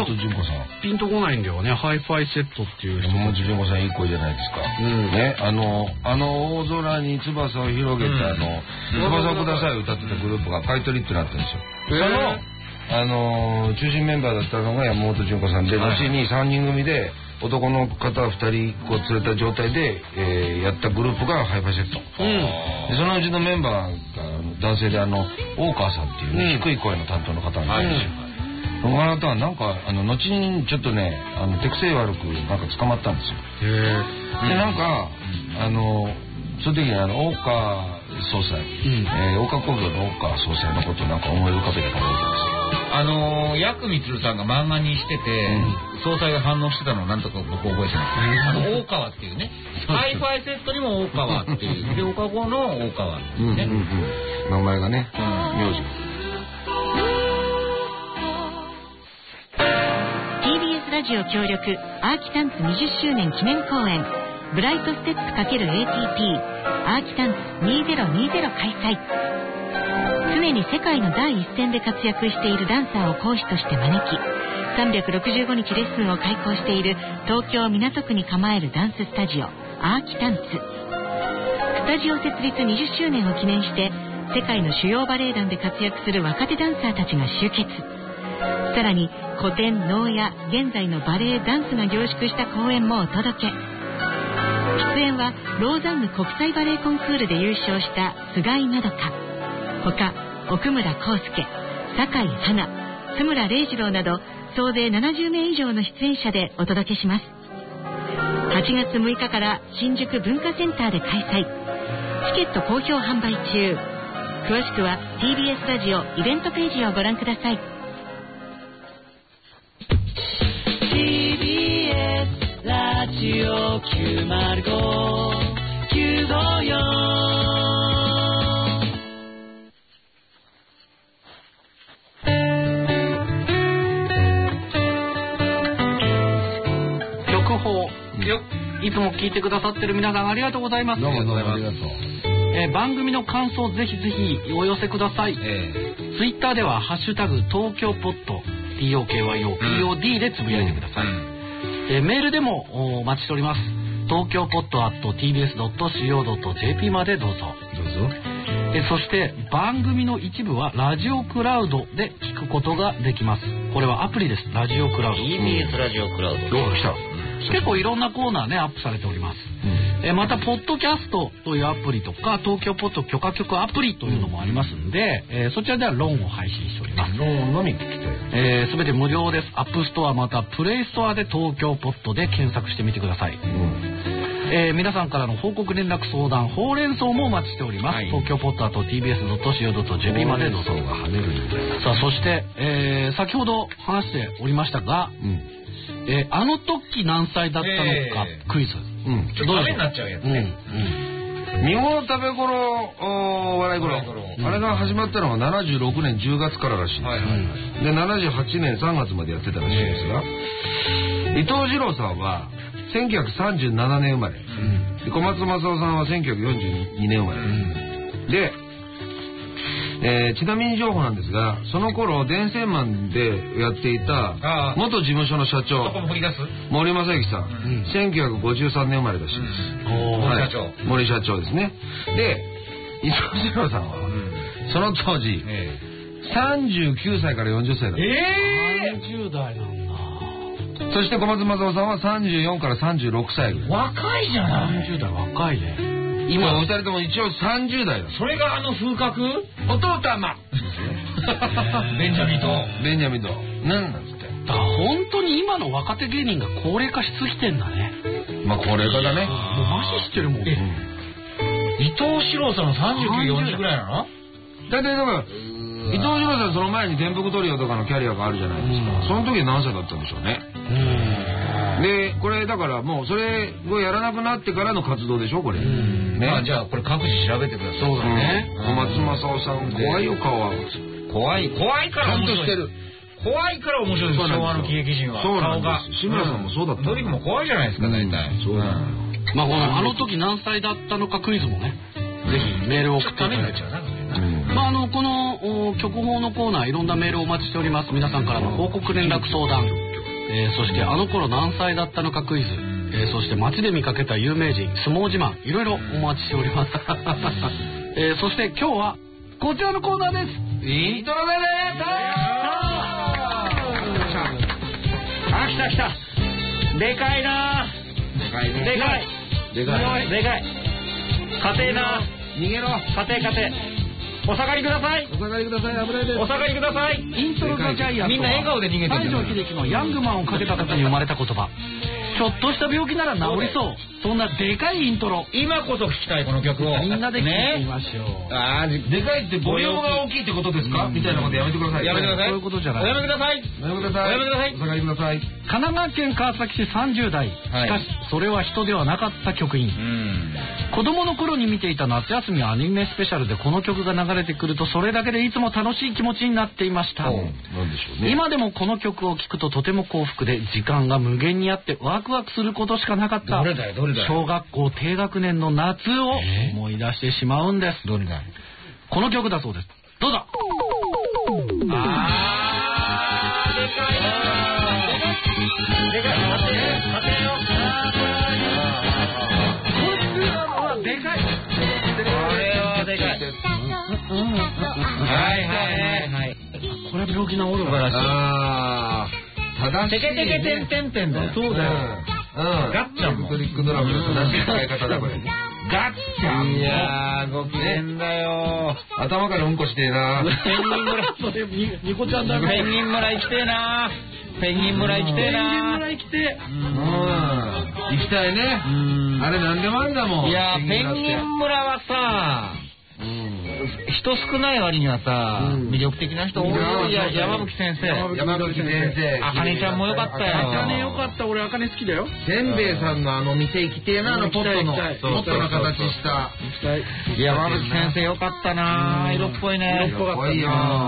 本純子さんピンとこないんだよね。ハイファイセットっていう人。 山本純子さんいい声じゃないですか。ね、大空に翼を広げて翼をください歌ってたグループが買い取りってなったんですよ。その中心メンバーだったのが山本純子さんで、後に3人組で男の方2人こう連れた状態で、やったグループがハイファイセット。でそのうちのメンバーが男性で大川さんっていうね、低い声の担当の方なんですよ。この方はなんか後にちょっとね手癖悪くなんか捕まったんですよ。でなんかその時に大川総裁、大川工業の大川総裁のことをなんか思い浮かべてたわけですよ。 ヤクミツルさんが漫画にしてて、総裁が反応してたのをなんとか僕覚えてます。大川っていうね、ハイファイセットにも大川っていうで、大川の大川ね、 名前がね、名字が。 TBS ラジオ協力アーキタンツ20周年記念公演ブライトステップ ×ATP アーキタンツ2020開催。常に世界の第一線で活躍しているダンサーを講師として招き、365日レッスンを開講している東京港区に構えるダンススタジオアーキタンツ。スタジオ設立20周年を記念して世界の主要バレエ団で活躍する若手ダンサーたちが集結。さらに古典能や現在のバレエダンスが凝縮した公演もお届け。出演はローザンヌ国際バレエコンクールで優勝した菅井まどか、他奥村康介、酒井花、津村礼二郎など総勢70名以上の出演者でお届けします。8月6日から新宿文化センターで開催。チケット好評販売中。詳しくは TBS ラジオイベントページをご覧ください。 TBS ラジオ905-954 いつも聞いてくださってる皆さんありがとうございます。 どうもどうもありがとう。 番組の感想ぜひぜひお寄せください。ツイッターではハッシュタグ東京ポッド TOKYOPOD でつぶやいてください。メールでもお待ちしております。東京ポッド @tbs.co.jp までどうぞ。そして番組の一部はラジオクラウドで聞くことができます。これはアプリです。ラジオクラウド。 TBS ラジオクラウド。 来た。 結構いろんなコーナーねアップされております。またポッドキャストというアプリとか東京ポッド許可局アプリというのもありますんで、そちらではロンを配信しております。 ロンのみ聞きたい。 すべて無料です。アップストアまたプレイストアで東京ポッドで検索してみてください。皆さんからの報告連絡相談ほうれん草もお待ちしております。東京ポッドtbs.co.jp までどうぞ。さあそして、先ほど話しておりましたが、あの時何歳だったのかクイズ。 ちょっとダメになっちゃうやつね。 見頃食べ頃笑い頃、あれが始まったのは76年10月かららしいんです。で78年3月までやってたらしいんですが、伊藤二郎さんは1937年生まれ、小松政夫さんは1942年生まれで、ちなみに情報なんですが、その頃電線マンでやっていた元事務所の社長森正幸さん、1953年生まれらしいです。森社長ですね。で伊藤二郎さんはその当時39歳から40歳だった。 30代なんだ。 そして小松政夫さんは34から36歳。 若いじゃない。 30代若いね。 今お二人とも一応30代だ。 それが風格弟はまあベンジャミンとなんなんつって。 だから本当に今の若手芸人が高齢化しすぎてんだね。 まあ高齢化だね。 もうマジしてるもん。 伊藤四郎さんの39、40ぐらいなの？ だいたいだから伊藤二郎さんその前に天福トリオとかのキャリアがあるじゃないですか。その時何歳だったんでしょうね。でこれだからもうそれをやらなくなってからの活動でしょこれ。 ね、じゃあこれ各自調べてください。 そうだね。 小松政夫さん怖いよ顔は。 怖いから面白い。怖いから面白いです。昭和の喜劇人は顔が。 志村さんもそうだった。 ドリフも怖いじゃないですか大体。 そうだ。 まああの時何歳だったのかクイズもね、ぜひメールを送っていただいて。まあこの曲報のコーナーいろんなメールをお待ちしております。皆さんからの報告連絡相談そしてあの頃何歳だったのかクイズ、そして街で見かけた有名人、相撲自慢、いろいろお待ちしております。そして今日はこちらのコーナーです。 イントロでね。 あ、来た来た。でかいな。 でかいね。 でかい。 でかい。 でかい。家庭な。 逃げろ。 家庭。お下がりください。 お下がりください。危ないです。 お下がりください。 イントロザジャイアントはみんな笑顔で逃げてる。 西城秀樹のヤングマンをかけた時に生まれた言葉。ちょっとした病気なら治りそう。そんなでかいイントロ。 今こそ聴きたいこの曲を。 みんなで聴いてみましょう。 ああ、でかいってボリュームが大きいってことですか？みたいなことやめてください。 やめてください。 そういうことじゃない。 おやめください。 おやめください。 おやめください。 お下がりください。 神奈川県川崎市30代。しかし、それは人ではなかった局員。子供の頃に見ていた夏休みアニメスペシャルでこの曲が流れてくると、それだけでいつも楽しい気持ちになっていました。 なんでしょうね。 今でもこの曲を聴くととても幸福で、時間が無限にあってワクワクすることしかなかった。 どれだよ。 小学校低学年の夏を思い出してしまうんです。 どれだよ。 この曲だそうです。どうぞ。 でかいでかい。 でかい。 これはでかい。はい。 これは病気治るわ。 ああ、正しい。 てけてけてんてんてんだよ。 そうだよ。 ガッチャンも。 トリックドラムの正しい使い方だこれ。 ガッチャン。 いやー、ご機嫌だよ。頭からうんこしてえな。 ペンギン村。 それニコちゃんだね。 ペンギン村行きてえな。ペンギン村行きてえな。 行きて。 行きたいね。あれなんでもありだもん。 いや、ペンギン村はさ、人少ない割にはさ、魅力的な人多いよ。いや、山吹先生。 山吹先生。 あかねちゃんもよかったよ。 あかねよかった。俺あかね好きだよ。 せんべいさんのあの店行きてえな、あのポットの。ポットの形した。 山吹先生よかったな。色っぽいね。 色っぽかった。いいよ。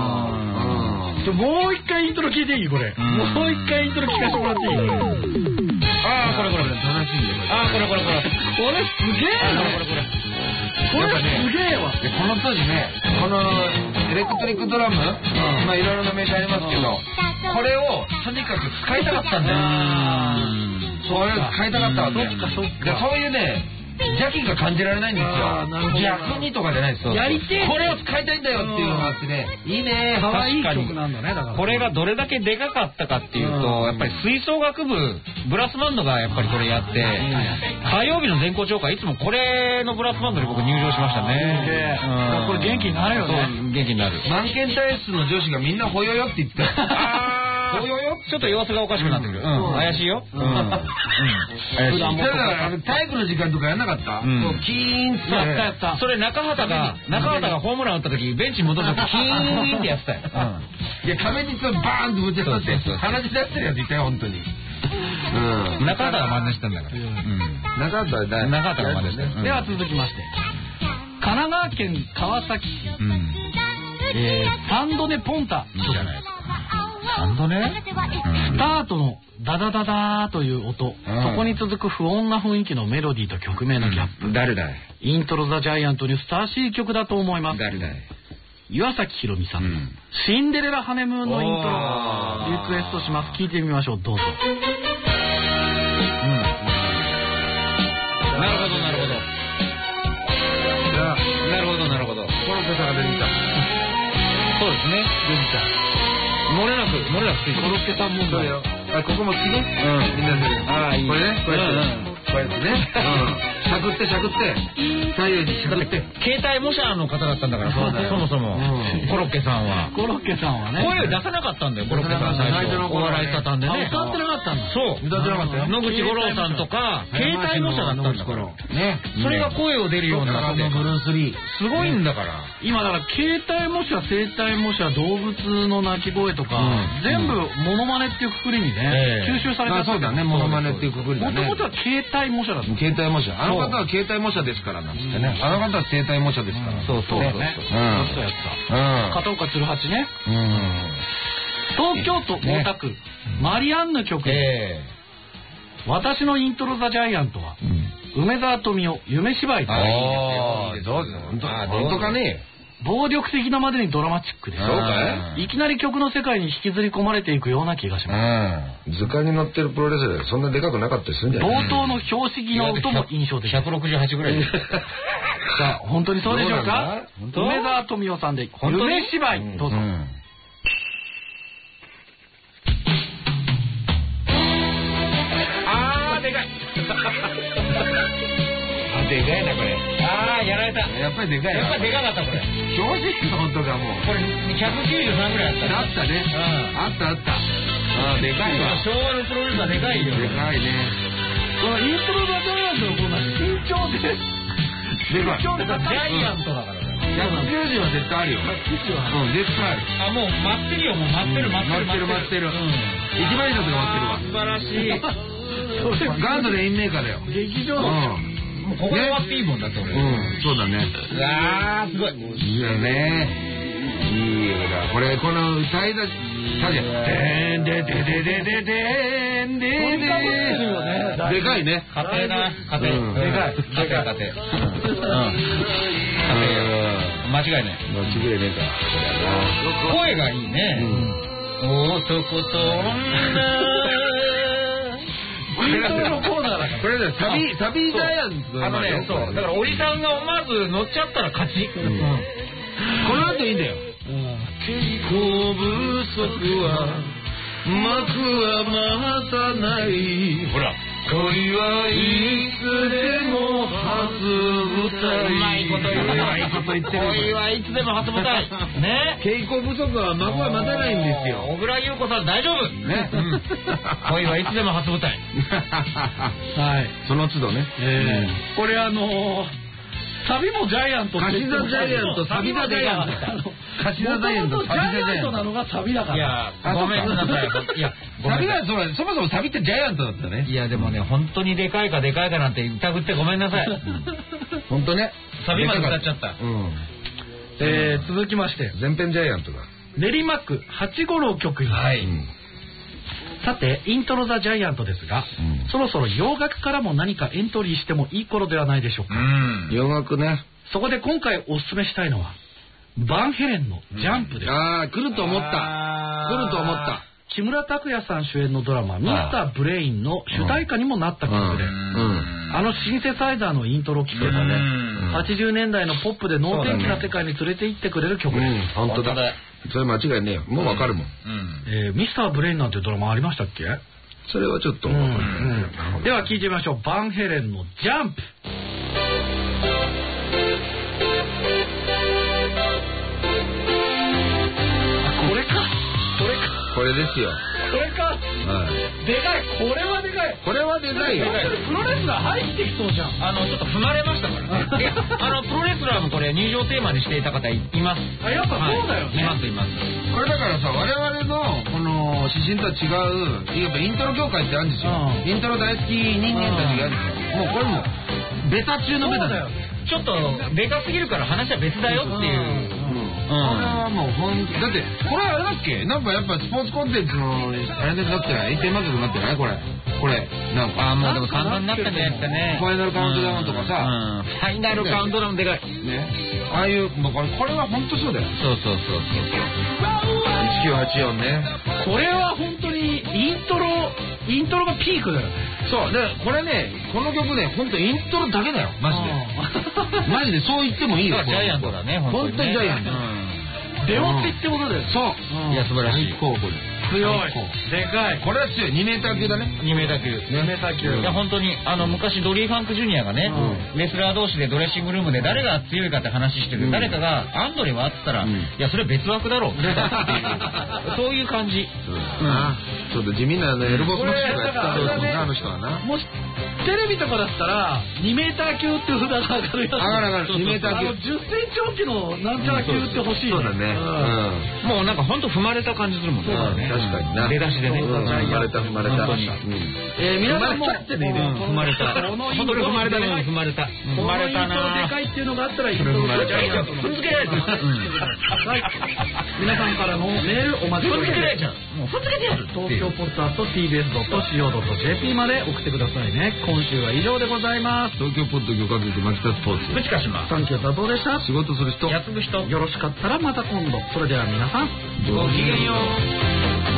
もう一回イントロ聞いていいこれ。もう一回イントロ聞かせてもらっていい？ ああ、これ。 楽しんで。 ああ、これ。 これすげえな。これすげえわ。 この当時ね、このエレクトリックドラム、まあいろいろな名詞ありますけど、これをとにかく使いたかったんだよ。それを使いたかったわけ。そういうね、邪気が感じられないんですよ。逆にとかじゃないですよ。 やりてえ。 これを使いたいんだよっていうのがあってね、いいね。 可愛い曲なんだね。だからこれがどれだけでかかったかっていうと、やっぱり吹奏楽部ブラスバンドがやっぱりこれやって、火曜日の全校長会いつもこれのブラスバンドに僕入場しましたね。 これ元気になるよね。 元気になる。 満研体室の女子がみんなほよよって言ってた。 ほよよちょっと様子がおかしくなってくる。怪しいよ。怪しい。 だから体育の時間とかやんなかった？キーンってやった。 それ中畑がホームラン打った時ベンチに戻った時キーンってやってたよ。 いや壁にバーンってぶち当たって鼻血出してるやついたよ本当に。 中畑が真似したんだから。中畑が真似した。 では続きまして、神奈川県川崎市サンドネポンタいいじゃないですか。サンドネスタートのダダダダーという音、そこに続く不穏な雰囲気のメロディーと曲名のギャップ。 誰だい？ イントロザジャイアントにふさわしい曲だと思います。 誰だい？ 岩崎宏美さんのシンデレラハネムーンのイントロリクエストします。聞いてみましょう。どうぞ。 なるほど。 コロッケさんが出てきた。 そうですね。 出てきた。 漏れなくついてる。 コロッケさん問題よ。 あ、ここも好きね。みんなで。 ああ、いい。 これね。こうやってね。しゃくって左右にしゃくって。 携帯模写の方だったんだから、そもそもコロッケさんはね、 声出さなかったんだよ。コロッケさん最初お笑い畳んでね。 歌ってなかったんだ。 そう。 歌ってなかったよ。 野口五郎さんとか携帯模写だったんだからね。それが声を出るようになって、 ブルース・リーすごいんだから。 今だから携帯模写、生体模写、動物の鳴き声とか全部モノマネっていうくくりにね吸収されてる。 そうだね、モノマネっていうくくりだね。 もともとは携帯模写だった。 携帯模写。あの方は携帯模写ですからなんつってね。あの方は生体模写ですから。 そうね。やった片岡鶴八ね。東京都大田区マリアンヌ局。私のイントロザジャイアントは梅沢富美男夢芝居。 どうぞ。本当かね。 暴力的なまでにドラマチックで、 そうかいきなり曲の世界に引きずり込まれていくような気がします。 図鑑に載ってるプロレスラーでそんなでかくなかったりするんじゃない？ 冒頭の標識の音も印象的。 168ぐらいです。 さあ、本当にそうでしょうか？梅沢富美男さんで夢芝居、どうぞ。 でかい。でかいなこれ。やられた。 やっぱりでかい。 やっぱりでかかったこれ。 正直の音がもう。 これ193ぐらいあった。 あったね。あった。でかいわ。 昭和のプロレスはでかいよ。 でかいね。 このイントロバジャイアントのこんな身長で。 でかい。 ジャイアントだからね。 190は絶対あるよ。絶対ある。 もう待ってるよ。もう待ってる。 一番いいのとが待ってるわ。 素晴らしい。 ガンドレインメーカーだよ。 劇場の。 もうここで終わっていいもんだって俺。 そうだね。 すごい。 いいよね。いいよだ。この歌いだし。でんででででででんでででかいね。 家庭な。家庭。でかい。間違いない。 間違いねえか。 声がいいね。男と女。 イントロのコーナーだから。 これね、旅ジャイアンツそう。だからおじさんが思わず乗っちゃったら勝ち。 この後いいんだよ。稽古不足は幕は待たない。 ほら。 恋はいつでも初舞台。 うまいこと言ってる。恋はいつでも初舞台。ね。 稽古不足は幕は待たないんですよ。 小倉優子さん大丈夫。ね。恋はいつでも初舞台。 はい。 その都度ね。 これ旅もジャイアント。 カシザジャイアント、旅ザジャイアント。カシザジャイアント、 ジャイアントなのが旅だから。 いや、ごめんなさい。いや、 旅はそもそも旅ってジャイアントだったね。 いや、でもね、本当にでかいかなんて疑ってごめんなさい。 本当ね。 旅まで歌っちゃった。 続きまして。 全編ジャイアントだ。 練馬区八五郎局員。 はい。 さて、イントロザジャイアントですが、そろそろ洋楽からも何かエントリーしてもいい頃ではないでしょうか。 洋楽ね。 そこで今回お勧めしたいのは、バンヘレンのジャンプです。 来ると思った。 木村拓哉さん主演のドラマ、ミスターブレインの主題歌にもなった曲で、シンセサイザーのイントロを聴けばね、80年代のポップで能天気な世界に連れて行ってくれる曲です。 本当だ。それ間違いねえよ。もうわかるもん。 ミスターブレインなんてドラマありましたっけ？ それはちょっと。 では聴いてみましょう。バンヘレンのジャンプ。 これですよ。 これか。でかい。これはでかい。 これはでかいよ。 プロレスラー入ってきそうじゃん。 ちょっと踏まれましたからね。プロレスラーもこれ入場テーマにしていた方います。 やっぱそうだよね。 います。 これだからさ、我々のこの指針とは違う、やっぱイントロ業界ってあるんですよ。イントロ大好き人間たちがあるんですよ。もうこれもベタ中のベタだよ。 ちょっとでかすぎるから話は別だよっていう。 これはもうだってこれあれだっけ？なんかやっぱスポーツコンテンツのあれでなってない？テーマ曲になってない？これなんかもうでも簡単になったんじゃないですかね。 ファイナルカウントダウンとかさ、 ファイナルカウントダウンでかいね。ああいうこれは本当そうだよ。 そう。 1984ね。 これは本当にイントロがピークだよね。 そうでこれね、この曲ね、本当イントロだけだよ、マジでそう言ってもいいよ。 ジャイアントだね、 本当にジャイアント。 出落ちってことだよ。 そう。 いや素晴らしい。 強い。でかい。 これは強い。2メーター級だね。 2メーター級。いや本当に昔ドリー・ファンク・ジュニアがね、レスラー同士でドレッシングルームで誰が強いかって話してる。誰かがアンドレはって言ったら、いやそれ別枠だろう。そういう感じ。 ちょっと地味なエルボスマッシュとかやったんだよな、あの人はな。 もしテレビとかだったら2メーター級って札が上がるやつ。 上がる2メーター級。 10センチ大きのなんちゃら級って欲しい。 そうだね。 もうなんか本当踏まれた感じするもんね。 かにな。 出だしでね。 踏まれた。 皆さんも踏まれた。本当に踏まれたね。踏まれた。踏まれたな。 でかいっていうのがあったら、踏まれた。踏んづけられた。皆さんからのメールお待ちしております。東京ポッドtbs.co.jp まで送ってくださいね。今週は以上でございます。 東京ポッド許可局牧田スポーツ。 ぶちかします。 サンキュー佐藤でした。 仕事する人。 やつぐ人。 よろしかったらまた今度。それでは皆さん、 ごきげんよう。